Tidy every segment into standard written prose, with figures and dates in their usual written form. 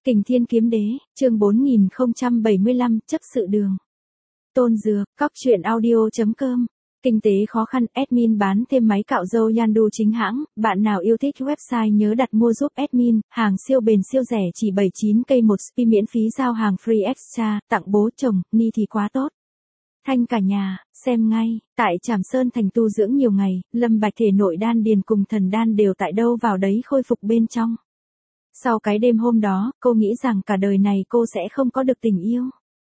Kình Thiên Kiếm Đế, chương 4075, chấp sự đường. Tôn Dược, Cóc truyện audio.com. Kinh tế khó khăn, admin bán thêm máy cạo râu Yandu chính hãng, bạn nào yêu thích website nhớ đặt mua giúp admin, hàng siêu bền siêu rẻ chỉ 79k một spi miễn phí giao hàng free extra, tặng bố chồng, ni thì quá tốt. Thanh cả nhà, xem ngay, tại Trảm Sơn Thành tu dưỡng nhiều ngày, Lâm Bạch thể nội đan điền cùng thần đan đều tại đâu vào đấy khôi phục bên trong. Sau cái đêm hôm đó, cô nghĩ rằng cả đời này cô sẽ không có được tình yêu.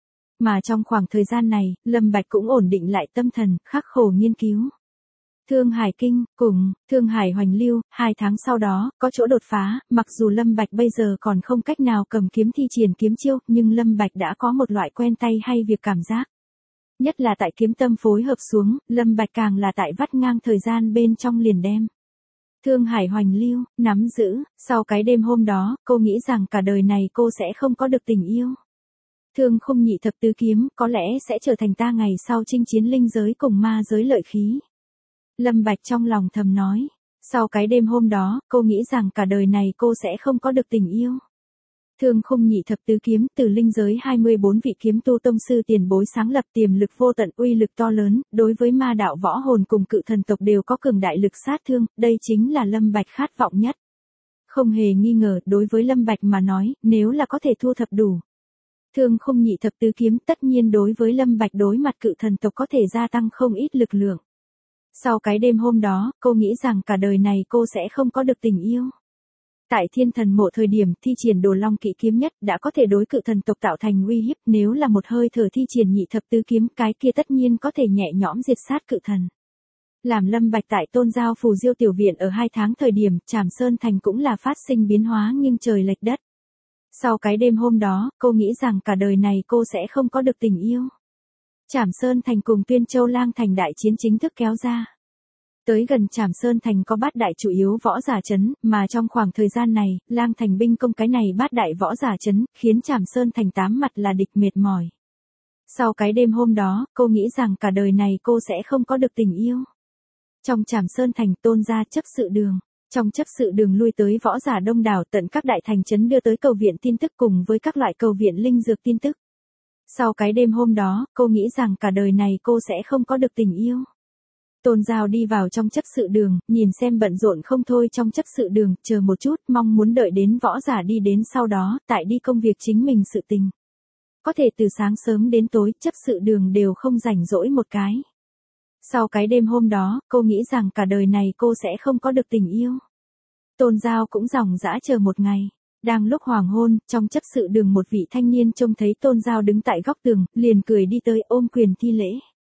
Mà trong khoảng thời gian này, Lâm Bạch cũng ổn định lại tâm thần, khắc khổ nghiên cứu. Thương Hải Kinh, cùng, Thương Hải Hoành Lưu, 2 tháng sau đó, có chỗ đột phá, mặc dù Lâm Bạch bây giờ còn không cách nào cầm kiếm thi triển kiếm chiêu, nhưng Lâm Bạch đã có một loại quen tay hay việc cảm giác. Nhất là tại kiếm tâm phối hợp xuống, Lâm Bạch càng là tại vắt ngang thời gian bên trong liền đem. Thương Hải Hoành Lưu, nắm giữ, sau cái đêm hôm đó, cô nghĩ rằng cả đời này cô sẽ không có được tình yêu. Thương Khung Nhị Thập Tứ Kiếm có lẽ sẽ trở thành ta ngày sau chinh chiến linh giới cùng ma giới lợi khí. Lâm Bạch trong lòng thầm nói. Sau cái đêm hôm đó, cô nghĩ rằng cả đời này cô sẽ không có được tình yêu. Thương Khung Nhị Thập Tứ Kiếm từ linh giới 24 vị kiếm tu tông sư tiền bối sáng lập tiềm lực vô tận uy lực to lớn, đối với ma đạo võ hồn cùng cự thần tộc đều có cường đại lực sát thương, đây chính là Lâm Bạch khát vọng nhất. Không hề nghi ngờ, đối với Lâm Bạch mà nói, nếu là có thể thu thập đủ. Thương Khung Nhị Thập Tứ Kiếm tất nhiên đối với Lâm Bạch đối mặt cự thần tộc có thể gia tăng không ít lực lượng. Sau cái đêm hôm đó, cô nghĩ rằng cả đời này cô sẽ không có được tình yêu. Tại Thiên Thần Mộ thời điểm thi triển Đồ Long Kỵ Kiếm nhất đã có thể đối cự thần tộc tạo thành uy hiếp, nếu là một hơi thở thi triển Nhị Thập Tứ Kiếm cái kia tất nhiên có thể nhẹ nhõm diệt sát cự thần. Làm Lâm Bạch tại Tôn Giao Phù Diêu tiểu viện ở 2 tháng thời điểm, Trảm Sơn Thành cũng là phát sinh biến hóa nghiêng trời lệch đất. Sau cái đêm hôm đó, cô nghĩ rằng cả đời này cô sẽ không có được tình yêu. Trảm Sơn Thành cùng Tuyên Châu Lang Thành đại chiến chính thức kéo ra. Tới gần Trảm Sơn Thành có bát đại chủ yếu võ giả trấn, mà trong khoảng thời gian này, Lang Thành binh công cái này bát đại võ giả trấn, khiến Trảm Sơn Thành 8 mặt là địch mệt mỏi. Sau cái đêm hôm đó, cô nghĩ rằng cả đời này cô sẽ không có được tình yêu. Trong Trảm Sơn Thành Tôn gia chấp sự đường. Trong chấp sự đường lui tới võ giả đông đảo tận các đại thành trấn đưa tới cầu viện tin tức cùng với các loại cầu viện linh dược tin tức. Sau cái đêm hôm đó, cô nghĩ rằng cả đời này cô sẽ không có được tình yêu. Tôn Giao đi vào trong chấp sự đường, nhìn xem bận rộn không thôi trong chấp sự đường, chờ một chút, mong muốn đợi đến võ giả đi đến sau đó, tại đi công việc chính mình sự tình. Có thể từ sáng sớm đến tối, chấp sự đường đều không rảnh rỗi một cái. Sau cái đêm hôm đó, cô nghĩ rằng cả đời này cô sẽ không có được tình yêu. Tôn Giao cũng ròng rã chờ một ngày. Đang lúc hoàng hôn, trong chấp sự đường một vị thanh niên trông thấy Tôn Giao đứng tại góc tường, liền cười đi tới ôm quyền thi lễ.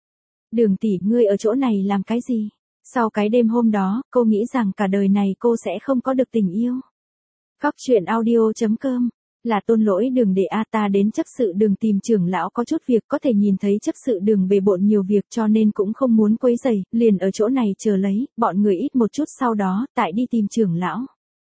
Đường tỷ, ngươi ở chỗ này làm cái gì? Sau cái đêm hôm đó, cô nghĩ rằng cả đời này cô sẽ không có được tình yêu. Cóc truyện audio.com. Là Tôn Lỗi Đường để ta đến chấp sự đường tìm trưởng lão có chút việc, có thể nhìn thấy chấp sự đường bề bộn nhiều việc cho nên cũng không muốn quấy rầy, liền ở chỗ này chờ lấy, bọn người ít một chút sau đó, tại đi tìm trưởng lão.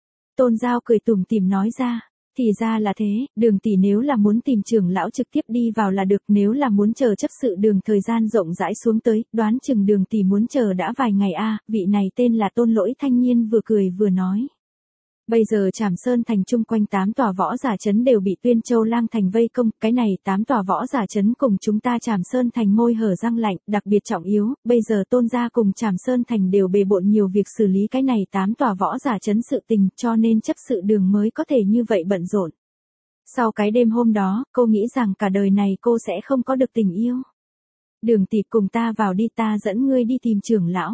Tôn Giao cười tủm tỉm nói ra, thì ra là thế, Đường tỷ nếu là muốn tìm trưởng lão trực tiếp đi vào là được, nếu là muốn chờ chấp sự đường thời gian rộng rãi xuống tới, đoán chừng Đường tỷ muốn chờ đã vài ngày vị này tên là Tôn Lỗi thanh niên vừa cười vừa nói. Bây giờ Trảm Sơn Thành chung quanh 8 tòa võ giả trấn đều bị Tuyên Châu Lang Thành vây công, cái này 8 tòa võ giả trấn cùng chúng ta Trảm Sơn Thành môi hở răng lạnh, đặc biệt trọng yếu, bây giờ Tôn gia cùng Trảm Sơn Thành đều bề bộn nhiều việc xử lý cái này 8 tòa võ giả trấn sự tình, cho nên chấp sự đường mới có thể như vậy bận rộn. Sau cái đêm hôm đó, cô nghĩ rằng cả đời này cô sẽ không có được tình yêu. Đường tỷ cùng ta vào đi, ta dẫn ngươi đi tìm trưởng lão.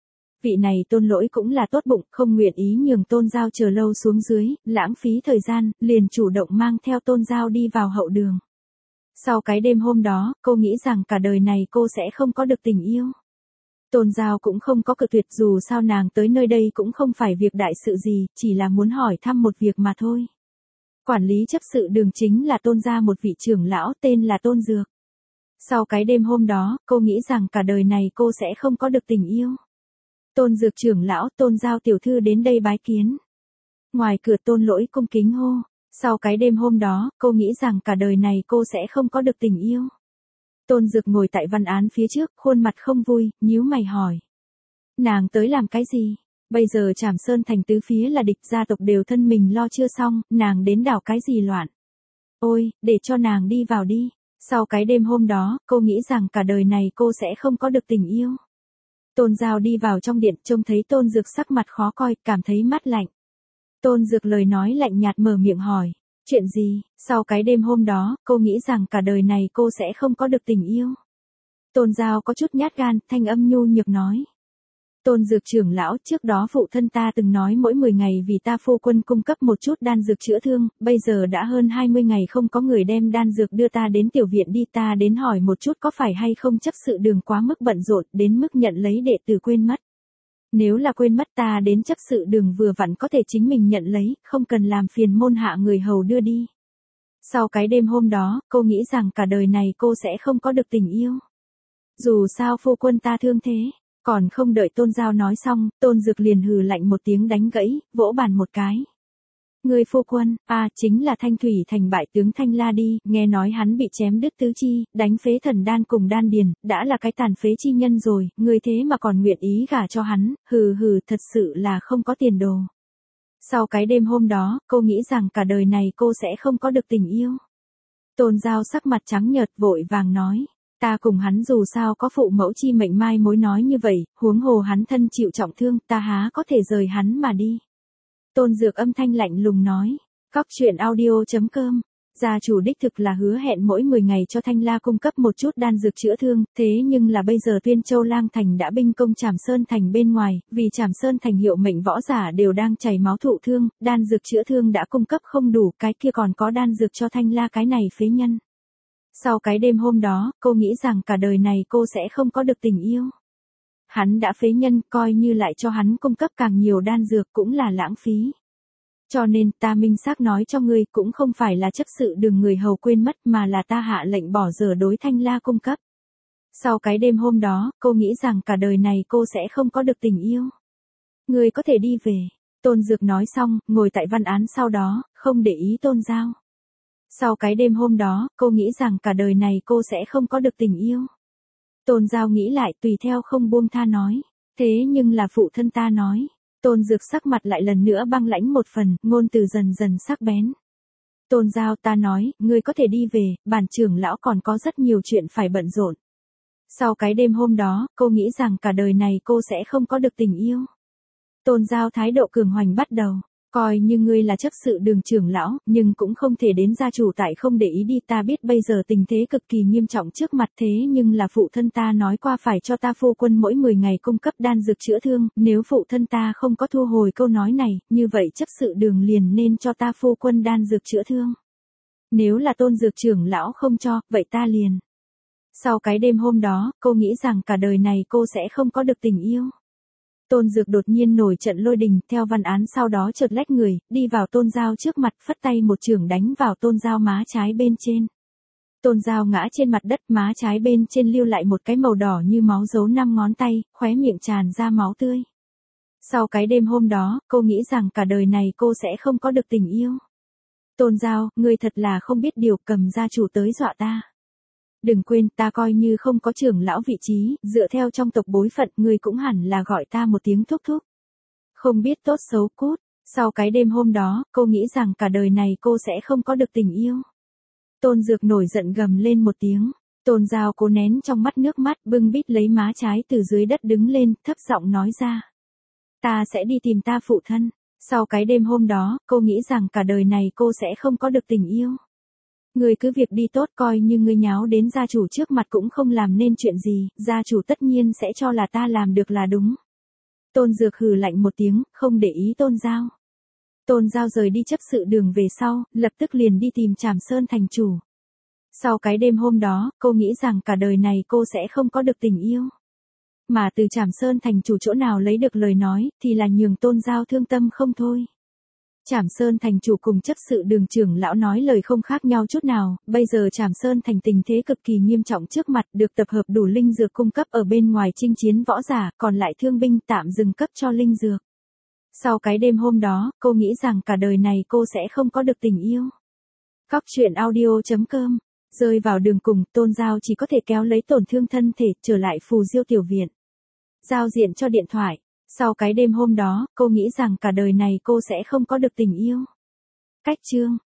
Vị này Tôn Lỗi cũng là tốt bụng, không nguyện ý nhường Tôn Giao chờ lâu xuống dưới, lãng phí thời gian, liền chủ động mang theo Tôn Giao đi vào hậu đường. Sau cái đêm hôm đó, cô nghĩ rằng cả đời này cô sẽ không có được tình yêu. Tôn Giao cũng không có cự tuyệt, dù sao nàng tới nơi đây cũng không phải việc đại sự gì, chỉ là muốn hỏi thăm một việc mà thôi. Quản lý chấp sự đường chính là Tôn gia một vị trưởng lão tên là Tôn Dược. Sau cái đêm hôm đó, cô nghĩ rằng cả đời này cô sẽ không có được tình yêu. Tôn Dược trưởng lão, Tôn Giao tiểu thư đến đây bái kiến. Ngoài cửa Tôn Lỗi cung kính hô. Sau cái đêm hôm đó, cô nghĩ rằng cả đời này cô sẽ không có được tình yêu. Tôn Dược ngồi tại văn án phía trước, khuôn mặt không vui, nhíu mày hỏi. Nàng tới làm cái gì? Bây giờ Trảm Sơn thành tứ phía là địch, gia tộc đều thân mình lo chưa xong, nàng đến đảo cái gì loạn. Ôi, để cho nàng đi vào đi. Sau cái đêm hôm đó, cô nghĩ rằng cả đời này cô sẽ không có được tình yêu. Tôn Giao đi vào trong điện, trông thấy Tôn Dược sắc mặt khó coi, cảm thấy mát lạnh. Tôn Dược lời nói lạnh nhạt mở miệng hỏi, chuyện gì? Sau cái đêm hôm đó, cô nghĩ rằng cả đời này cô sẽ không có được tình yêu. Tôn Giao có chút nhát gan, thanh âm nhu nhược nói. Tôn Dược trưởng lão, trước đó phụ thân ta từng nói mỗi 10 ngày vì ta phu quân cung cấp một chút đan dược chữa thương, bây giờ đã hơn 20 ngày không có người đem đan dược đưa ta đến tiểu viện đi, ta đến hỏi một chút có phải hay không chấp sự đường quá mức bận rộn đến mức nhận lấy đệ tử quên mất. Nếu là quên mất ta đến chấp sự đường vừa vặn có thể chính mình nhận lấy, không cần làm phiền môn hạ người hầu đưa đi. Sau cái đêm hôm đó, cô nghĩ rằng cả đời này cô sẽ không có được tình yêu. Dù sao phu quân ta thương thế. Còn không đợi Tôn Giao nói xong, Tôn Dược liền hừ lạnh một tiếng đánh gãy, vỗ bàn một cái. Người phu quân, chính là Thanh Thủy thành bại tướng Thanh La đi, nghe nói hắn bị chém đứt tứ chi, đánh phế thần đan cùng đan điền, đã là cái tàn phế chi nhân rồi, người thế mà còn nguyện ý gả cho hắn, hừ, thật sự là không có tiền đồ. Sau cái đêm hôm đó, cô nghĩ rằng cả đời này cô sẽ không có được tình yêu. Tôn Giao sắc mặt trắng nhợt vội vàng nói. Ta cùng hắn dù sao có phụ mẫu chi mệnh mai mối nói như vậy, huống hồ hắn thân chịu trọng thương, ta há có thể rời hắn mà đi. Tôn Dược âm thanh lạnh lùng nói. Cóc truyện audio.com. Gia chủ đích thực là hứa hẹn mỗi 10 ngày cho Thanh La cung cấp một chút đan dược chữa thương, thế nhưng là bây giờ Tuyên Châu Lang Thành đã binh công Trảm Sơn Thành bên ngoài, vì Trảm Sơn Thành hiệu mệnh võ giả đều đang chảy máu thụ thương, đan dược chữa thương đã cung cấp không đủ, cái kia còn có đan dược cho Thanh La cái này phế nhân. Sau cái đêm hôm đó, cô nghĩ rằng cả đời này cô sẽ không có được tình yêu. Hắn đã phế nhân, coi như lại cho hắn cung cấp càng nhiều đan dược cũng là lãng phí. Cho nên ta minh xác nói cho ngươi cũng không phải là chấp sự đường người hầu quên mất mà là ta hạ lệnh bỏ dở đối Thanh La cung cấp. Sau cái đêm hôm đó, cô nghĩ rằng cả đời này cô sẽ không có được tình yêu. Ngươi có thể đi về. Tôn Dược nói xong, ngồi tại văn án sau đó, không để ý Tôn Giao. Sau cái đêm hôm đó, cô nghĩ rằng cả đời này cô sẽ không có được tình yêu. Tôn Giao nghĩ lại tùy theo không buông tha nói. Thế nhưng là phụ thân ta nói. Tôn Dược sắc mặt lại lần nữa băng lãnh một phần, ngôn từ dần dần sắc bén. Tôn Giao ta nói, ngươi có thể đi về, bản trưởng lão còn có rất nhiều chuyện phải bận rộn. Sau cái đêm hôm đó, cô nghĩ rằng cả đời này cô sẽ không có được tình yêu. Tôn Giao thái độ cường hoành bắt đầu. Coi như ngươi là chấp sự đường trưởng lão, nhưng cũng không thể đến gia chủ tại không để ý đi, ta biết bây giờ tình thế cực kỳ nghiêm trọng trước mặt thế nhưng là phụ thân ta nói qua phải cho ta phu quân mỗi 10 ngày cung cấp đan dược chữa thương, nếu phụ thân ta không có thu hồi câu nói này, như vậy chấp sự đường liền nên cho ta phu quân đan dược chữa thương. Nếu là Tôn Dược trưởng lão không cho, vậy ta liền. Sau cái đêm hôm đó, cô nghĩ rằng cả đời này cô sẽ không có được tình yêu. Tôn Dược đột nhiên nổi trận lôi đình, theo văn án sau đó chợt lách người, đi vào Tôn Giao trước mặt, phất tay một chưởng đánh vào Tôn Giao má trái bên trên. Tôn Giao ngã trên mặt đất, má trái bên trên lưu lại một cái màu đỏ như máu dấu 5 ngón tay, khóe miệng tràn ra máu tươi. Sau cái đêm hôm đó, cô nghĩ rằng cả đời này cô sẽ không có được tình yêu. Tôn Giao, ngươi thật là không biết điều, cầm gia chủ tới dọa ta. Đừng quên, ta coi như không có trưởng lão vị trí, dựa theo trong tộc bối phận, ngươi cũng hẳn là gọi ta một tiếng thúc thúc. Không biết tốt xấu cút. Sau cái đêm hôm đó, cô nghĩ rằng cả đời này cô sẽ không có được tình yêu. Tôn Dược nổi giận gầm lên một tiếng. Tôn Giao cố nén trong mắt nước mắt, bưng bít lấy má trái từ dưới đất đứng lên, thấp giọng nói ra. Ta sẽ đi tìm ta phụ thân. Sau cái đêm hôm đó, cô nghĩ rằng cả đời này cô sẽ không có được tình yêu. Ngươi cứ việc đi tốt, coi như ngươi nháo đến gia chủ trước mặt cũng không làm nên chuyện gì, gia chủ tất nhiên sẽ cho là ta làm được là đúng. Tôn Dược hừ lạnh một tiếng, không để ý Tôn Giao. Tôn Giao rời đi chấp sự đường về sau, lập tức liền đi tìm Trảm Sơn thành chủ. Sau cái đêm hôm đó, cô nghĩ rằng cả đời này cô sẽ không có được tình yêu. Mà từ Trảm Sơn thành chủ chỗ nào lấy được lời nói, thì là nhường Tôn Giao thương tâm không thôi. Trảm Sơn thành chủ cùng chấp sự đường trưởng lão nói lời không khác nhau chút nào, bây giờ Trảm Sơn thành tình thế cực kỳ nghiêm trọng trước mặt, được tập hợp đủ linh dược cung cấp ở bên ngoài chinh chiến võ giả, còn lại thương binh tạm dừng cấp cho linh dược. Sau cái đêm hôm đó, cô nghĩ rằng cả đời này cô sẽ không có được tình yêu. Cóc truyện audio.com. Rơi vào đường cùng, Tôn Giao chỉ có thể kéo lấy tổn thương thân thể, trở lại Phù Diêu tiểu viện. Giao diện cho điện thoại. Sau cái đêm hôm đó, cô nghĩ rằng cả đời này cô sẽ không có được tình yêu. Cách chương